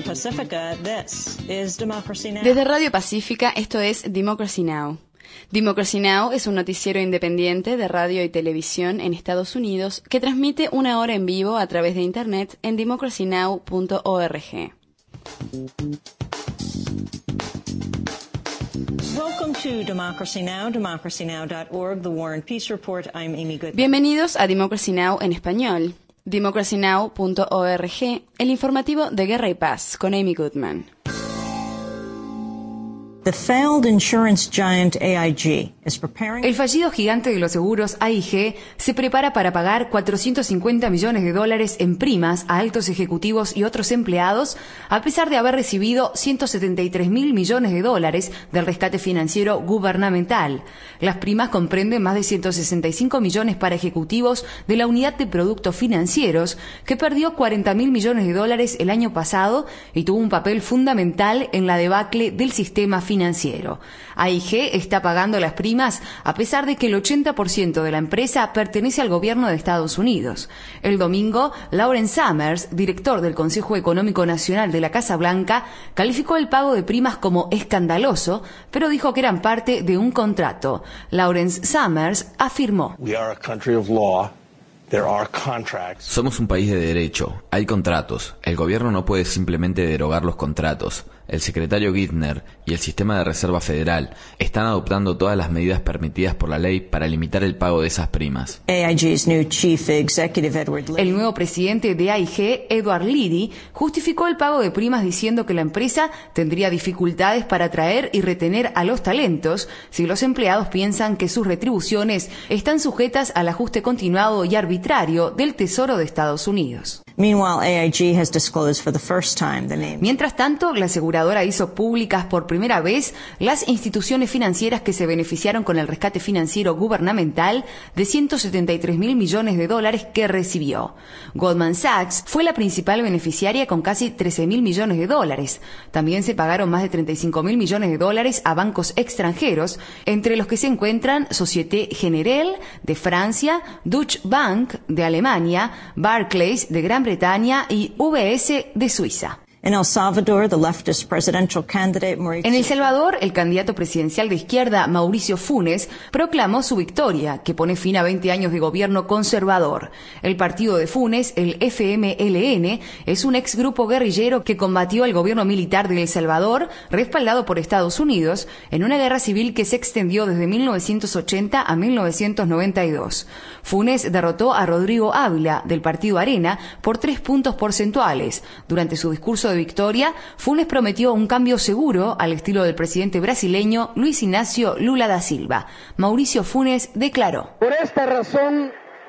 Pacifica, this is Democracy Now! Desde Radio Pacífica, esto es Democracy Now! Democracy Now! Es un noticiero independiente de radio y televisión en Estados Unidos que transmite una hora en vivo a través de Internet en democracynow.org. Welcome to Democracy Now!, democracynow.org, The War and Peace Report. I'm Amy Goodman. Bienvenidos a Democracy Now! En español. democracynow.org, el informativo de Guerra y Paz, con Amy Goodman. The failed insurance giant AIG is preparing... El fallido gigante de los seguros AIG se prepara para pagar $450 millones en primas a altos ejecutivos y otros empleados, a pesar de haber recibido $173 mil millones del rescate financiero gubernamental. Las primas comprenden más de 165 millones para ejecutivos de la unidad de productos financieros, que perdió $40 mil millones el año pasado y tuvo un papel fundamental en la debacle del sistema financiero. AIG está pagando las primas a pesar de que el 80% de la empresa pertenece al gobierno de Estados Unidos. El domingo, Lawrence Summers, director del Consejo Económico Nacional de la Casa Blanca, calificó el pago de primas como escandaloso, pero dijo que eran parte de un contrato. Lawrence Summers afirmó: We are a country of law. There are contracts. Somos un país de derecho, hay contratos. El gobierno no puede simplemente derogar los contratos. El secretario Geithner y el sistema de Reserva Federal están adoptando todas las medidas permitidas por la ley para limitar el pago de esas primas. AIG's new chief executive, Edward Liddy. El nuevo presidente de AIG, Edward Liddy, justificó el pago de primas diciendo que la empresa tendría dificultades para atraer y retener a los talentos si los empleados piensan que sus retribuciones están sujetas al ajuste continuado y arbitrario del Tesoro de Estados Unidos. Meanwhile, AIG has disclosed for the first time the name. Mientras tanto, la aseguradora hizo públicas por primera vez las instituciones financieras que se beneficiaron con el rescate financiero gubernamental de $173 mil millones que recibió. Goldman Sachs fue la principal beneficiaria con casi $13 mil millones. También se pagaron más de $35 mil millones a bancos extranjeros, entre los que se encuentran Société Générale de Francia, Deutsche Bank de Alemania, Barclays de Gran Bretaña y UBS de Suiza. In El Salvador, the leftist presidential candidate Mauricio... En El Salvador, el candidato presidencial de izquierda, Mauricio Funes, proclamó su victoria, que pone fin a 20 años de gobierno conservador. El partido de Funes, el FMLN, es un exgrupo guerrillero que combatió al gobierno militar de El Salvador, respaldado por Estados Unidos, en una guerra civil que se extendió desde 1980 a 1992. Funes derrotó a Rodrigo Ávila, del partido Arena, por 3 puntos porcentuales. Durante su discurso de victoria, Funes prometió un cambio seguro al estilo del presidente brasileño Luis Ignacio Lula da Silva. Mauricio Funes declaró: Por esta razón,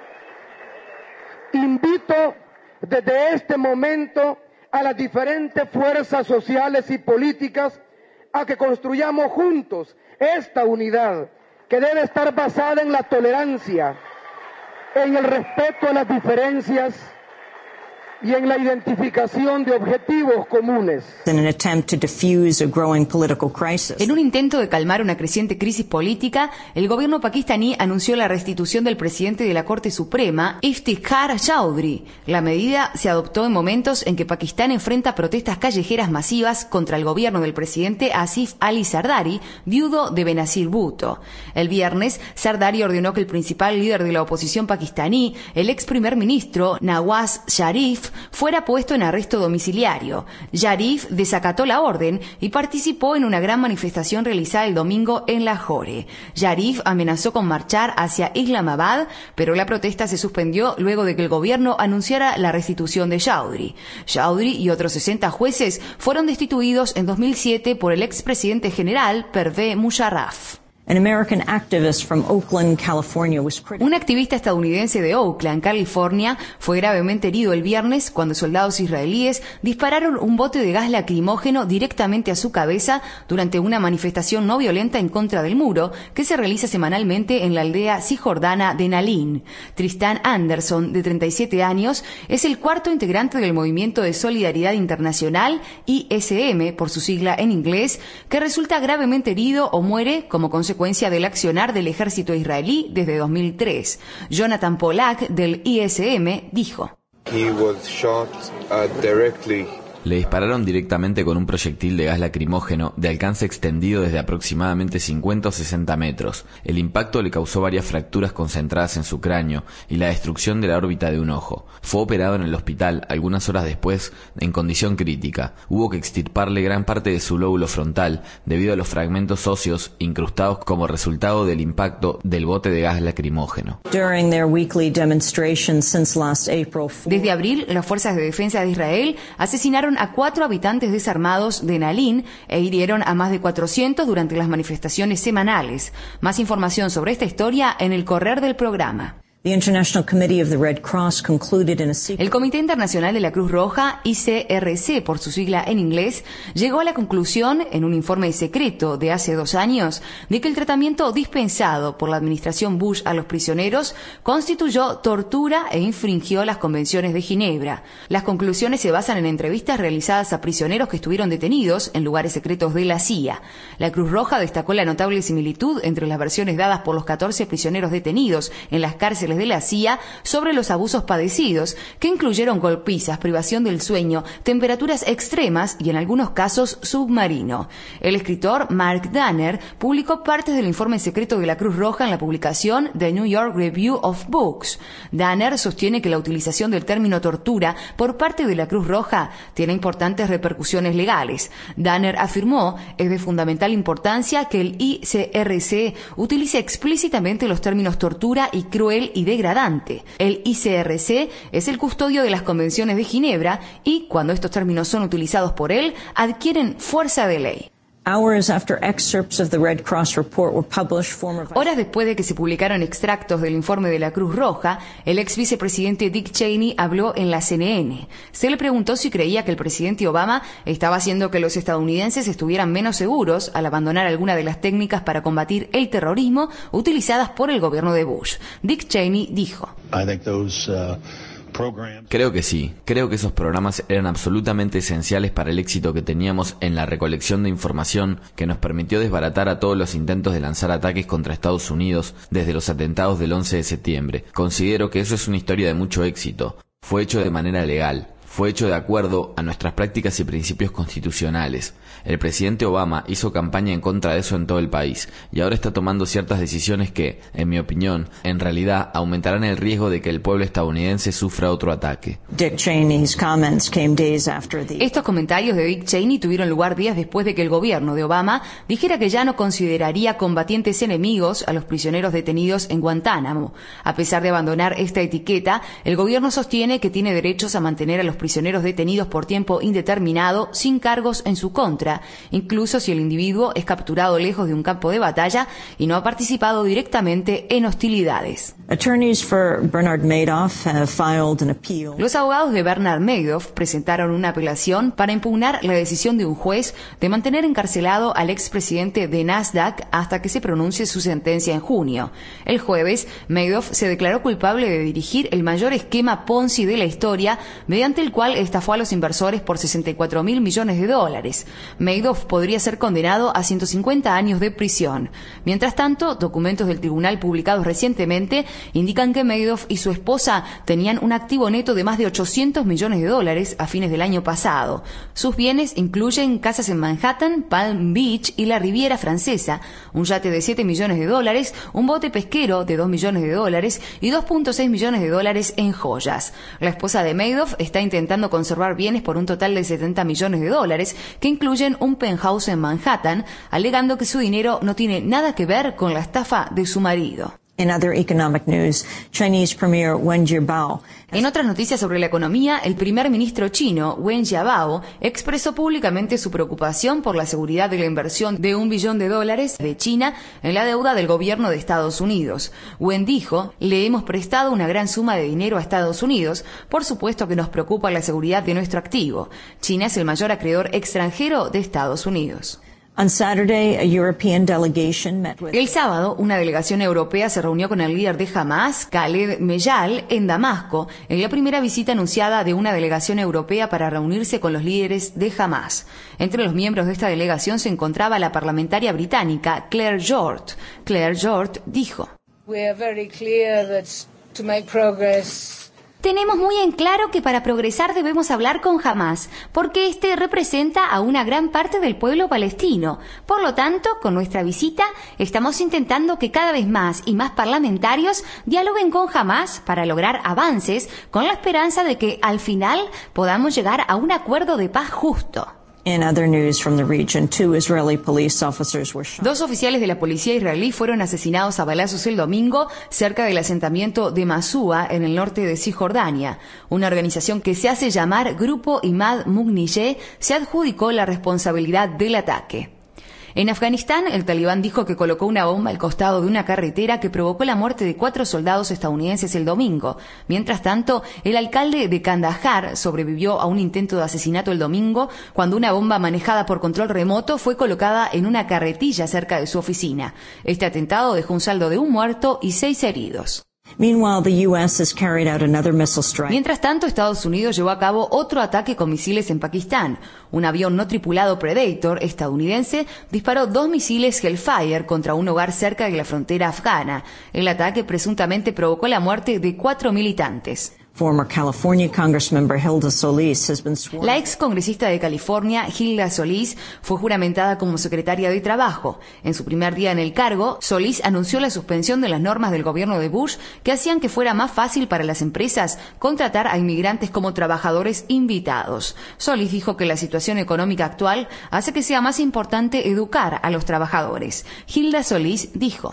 invito desde este momento a las diferentes fuerzas sociales y políticas a que construyamos juntos esta unidad que debe estar basada en la tolerancia, en el respeto a las diferencias y en la identificación de objetivos comunes. In an attempt to diffuse a growing political crisis. En un intento de calmar una creciente crisis política, el gobierno pakistaní anunció la restitución del presidente de la Corte Suprema, Iftikhar Chaudhry. La medida se adoptó en momentos en que Pakistán enfrenta protestas callejeras masivas contra el gobierno del presidente Asif Ali Zardari, viudo de Benazir Bhutto. El viernes, Zardari ordenó que el principal líder de la oposición pakistaní, el ex primer ministro Nawaz Sharif, fuera puesto en arresto domiciliario. Sharif desacató la orden y participó en una gran manifestación realizada el domingo en Lahore. Sharif amenazó con marchar hacia Islamabad, pero la protesta se suspendió luego de que el gobierno anunciara la restitución de Chaudhry. Chaudhry y otros 60 jueces fueron destituidos en 2007 por el expresidente general Pervez Musharraf. An American activist from Oakland, California, was critical. Un activista estadounidense de Oakland, California, fue gravemente herido el viernes cuando soldados israelíes dispararon un bote de gas lacrimógeno directamente a su cabeza durante una manifestación no violenta en contra del muro que se realiza semanalmente en la aldea cisjordana de Nalin. Tristan Anderson, de 37 años, es el cuarto integrante del Movimiento de Solidaridad Internacional, ISM, por su sigla en inglés, que resulta gravemente herido o muere como consecuencia del accionar del ejército israelí desde 2003. Jonathan Polak, del ISM, dijo: He was shot directly Le dispararon directamente con un proyectil de gas lacrimógeno de alcance extendido desde aproximadamente 50 o 60 metros. El impacto le causó varias fracturas concentradas en su cráneo y la destrucción de la órbita de un ojo. Fue operado en el hospital algunas horas después en condición crítica. Hubo que extirparle gran parte de su lóbulo frontal debido a los fragmentos óseos incrustados como resultado del impacto del bote de gas lacrimógeno. Desde abril, las fuerzas de defensa de Israel asesinaron a 4 habitantes desarmados de Nalin e hirieron a más de 400 durante las manifestaciones semanales. Más información sobre esta historia en el correr del programa. El Comité Internacional de la Cruz Roja, ICRC por su sigla en inglés, llegó a la conclusión, en un informe secreto de hace 2 años, de que el tratamiento dispensado por la administración Bush a los prisioneros constituyó tortura e infringió las convenciones de Ginebra. Las conclusiones se basan en entrevistas realizadas a prisioneros que estuvieron detenidos en lugares secretos de la CIA. La Cruz Roja destacó la notable similitud entre las versiones dadas por los 14 prisioneros detenidos en las cárceles de la CIA sobre los abusos padecidos, que incluyeron golpizas, privación del sueño, temperaturas extremas y en algunos casos submarino. El escritor Mark Danner publicó partes del informe secreto de la Cruz Roja en la publicación The New York Review of Books. Danner sostiene que la utilización del término tortura por parte de la Cruz Roja tiene importantes repercusiones legales. Danner afirmó: es de fundamental importancia que el ICRC utilice explícitamente los términos tortura y cruel y degradante. El ICRC es el custodio de las convenciones de Ginebra y, cuando estos términos son utilizados por él, adquieren fuerza de ley. Horas después de que se publicaron extractos del informe de la Cruz Roja, el ex vicepresidente Dick Cheney habló en la CNN. Se le preguntó si creía que el presidente Obama estaba haciendo que los estadounidenses estuvieran menos seguros al abandonar alguna de las técnicas para combatir el terrorismo utilizadas por el gobierno de Bush. Dick Cheney dijo: Creo que sí. Creo que esos programas eran absolutamente esenciales para el éxito que teníamos en la recolección de información que nos permitió desbaratar a todos los intentos de lanzar ataques contra Estados Unidos desde los atentados del 11 de septiembre. Considero que eso es una historia de mucho éxito. Fue hecho de manera legal. Fue hecho de acuerdo a nuestras prácticas y principios constitucionales. El presidente Obama hizo campaña en contra de eso en todo el país y ahora está tomando ciertas decisiones que, en mi opinión, en realidad aumentarán el riesgo de que el pueblo estadounidense sufra otro ataque. Estos comentarios de Dick Cheney tuvieron lugar días después de que el gobierno de Obama dijera que ya no consideraría combatientes enemigos a los prisioneros detenidos en Guantánamo. A pesar de abandonar esta etiqueta, el gobierno sostiene que tiene derechos a mantener a los prisioneros detenidos por tiempo indeterminado sin cargos en su contra, incluso si el individuo es capturado lejos de un campo de batalla y no ha participado directamente en hostilidades. Los abogados de Bernard Madoff presentaron una apelación para impugnar la decisión de un juez de mantener encarcelado al expresidente de Nasdaq hasta que se pronuncie su sentencia en junio. El jueves, Madoff se declaró culpable de dirigir el mayor esquema Ponzi de la historia, mediante el cual estafó a los inversores por $64.000 millones. Madoff podría ser condenado a 150 años de prisión. Mientras tanto, documentos del tribunal publicados recientemente indican que Madoff y su esposa tenían un activo neto de más de $800 millones a fines del año pasado. Sus bienes incluyen casas en Manhattan, Palm Beach y la Riviera Francesa, un yate de $7 millones, un bote pesquero de $2 millones y $2.6 millones en joyas. La esposa de Madoff está intentando conservar bienes por un total de $70 millones, que incluyen un penthouse en Manhattan, alegando que su dinero no tiene nada que ver con la estafa de su marido. In other economic news, Chinese Premier Wen Jiabao. En otras noticias sobre la economía, el primer ministro chino, Wen Jiabao, expresó públicamente su preocupación por la seguridad de la inversión de $1 billón de China en la deuda del gobierno de Estados Unidos. Wen dijo: le hemos prestado una gran suma de dinero a Estados Unidos, por supuesto que nos preocupa la seguridad de nuestro activo. China es el mayor acreedor extranjero de Estados Unidos. On Saturday, a European delegation met with... El sábado, una delegación europea se reunió con el líder de Hamas, Khaled Mejal, en Damasco, en la primera visita anunciada de una delegación europea para reunirse con los líderes de Hamas. Entre los miembros de esta delegación se encontraba la parlamentaria británica Claire Hjort. Claire Hjort dijo: We are very clear that to make progress Tenemos muy en claro que para progresar debemos hablar con Hamás, porque este representa a una gran parte del pueblo palestino. Por lo tanto, con nuestra visita, estamos intentando que cada vez más y más parlamentarios dialoguen con Hamás para lograr avances, con la esperanza de que al final podamos llegar a un acuerdo de paz justo. In other news from the region, 2 Israeli police officers were shot. 2 oficiales de la policía israelí fueron asesinados a balazos el domingo cerca del asentamiento de Masúa, en el norte de Cisjordania. Una organización que se hace llamar Grupo Imad Mugniyeh se adjudicó la responsabilidad del ataque. En Afganistán, el talibán dijo que colocó una bomba al costado de una carretera que provocó la muerte de 4 soldados estadounidenses el domingo. Mientras tanto, el alcalde de Kandahar sobrevivió a un intento de asesinato el domingo cuando una bomba manejada por control remoto fue colocada en una carretilla cerca de su oficina. Este atentado dejó un saldo de 1 muerto y 6 heridos. Meanwhile, the U.S. has carried out another missile strike. Mientras tanto, Estados Unidos llevó a cabo otro ataque con misiles en Pakistán. Un avión no tripulado Predator estadounidense disparó 2 misiles Hellfire contra un hogar cerca de la frontera afgana. El ataque presuntamente provocó la muerte de 4 militantes. Former California Congressmember Hilda Solis has been sworn. La ex congresista de California, Hilda Solis, fue juramentada como secretaria de Trabajo. En su primer día en el cargo, Solis anunció la suspensión de las normas del gobierno de Bush que hacían que fuera más fácil para las empresas contratar a inmigrantes como trabajadores invitados. Solis dijo que la situación económica actual hace que sea más importante educar a los trabajadores. Hilda Solis dijo: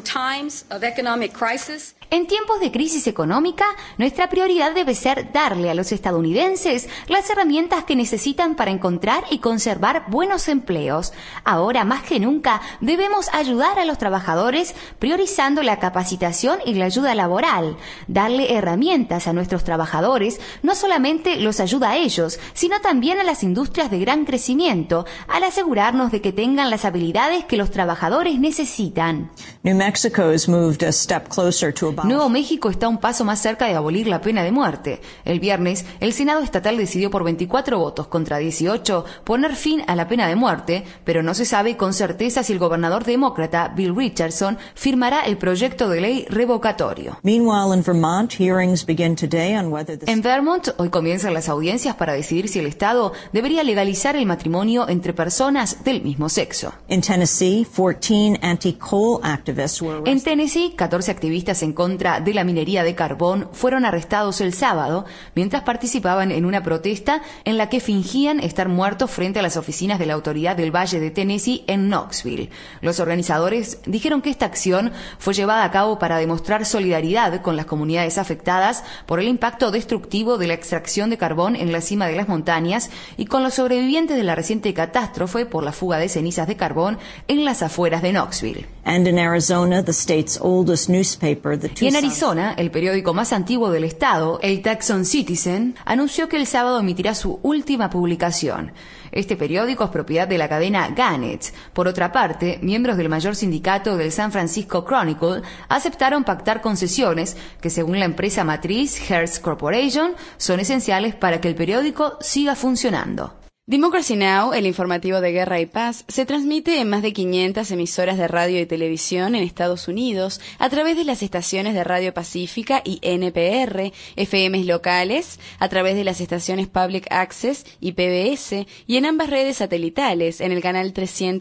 En tiempos de crisis económica, nuestra prioridad debe ser darle a los estadounidenses las herramientas que necesitan para encontrar y conservar buenos empleos. Ahora más que nunca debemos ayudar a los trabajadores priorizando la capacitación y la ayuda laboral. Darle herramientas a nuestros trabajadores no solamente los ayuda a ellos, sino también a las industrias de gran crecimiento, al asegurarnos de que tengan las habilidades que los trabajadores necesitan. New Mexico has moved a step closer to Nuevo México está un paso más cerca de abolir la pena de muerte. El viernes, el Senado estatal decidió por 24 votos contra 18 poner fin a la pena de muerte, pero no se sabe con certeza si el gobernador demócrata Bill Richardson firmará el proyecto de ley revocatorio. Meanwhile, in Vermont, hearings begin today on whether the En Vermont, hoy comienzan las audiencias para decidir si el Estado debería legalizar el matrimonio entre personas del mismo sexo. In Tennessee, 14 anti-coal activists were En arrested. Tennessee, 14 activistas en contra de la minería de carbón fueron arrestados el sábado mientras participaban en una protesta en la que fingían estar muertos frente a las oficinas de la Autoridad del Valle de Tennessee en Knoxville. Los organizadores dijeron que esta acción fue llevada a cabo para demostrar solidaridad con las comunidades afectadas por el impacto destructivo de la extracción de carbón en la cima de las montañas y con los sobrevivientes de la reciente catástrofe por la fuga de cenizas de carbón en las afueras de Knoxville. And in Arizona, the state's oldest newspaper, the Y en Tucson Arizona, el periódico más antiguo del estado, el Tucson Citizen, anunció que el sábado emitirá su última publicación. Este periódico es propiedad de la cadena Gannett. Por otra parte, miembros del mayor sindicato del San Francisco Chronicle aceptaron pactar concesiones que, según la empresa matriz Hearst Corporation, son esenciales para que el periódico siga funcionando. Democracy Now!, el informativo de Guerra y Paz, se transmite en más de 500 emisoras de radio y televisión en Estados Unidos a través de las estaciones de Radio Pacífica y NPR, FMs locales, a través de las estaciones Public Access y PBS, y en ambas redes satelitales, en el canal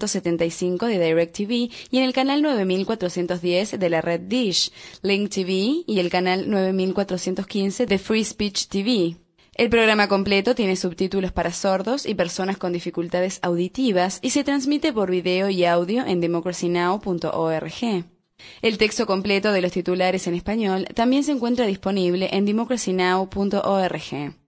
375 de DirecTV y en el canal 9410 de la red Dish, Link TV y el canal 9415 de Free Speech TV. El programa completo tiene subtítulos para sordos y personas con dificultades auditivas y se transmite por video y audio en democracynow.org. El texto completo de los titulares en español también se encuentra disponible en democracynow.org.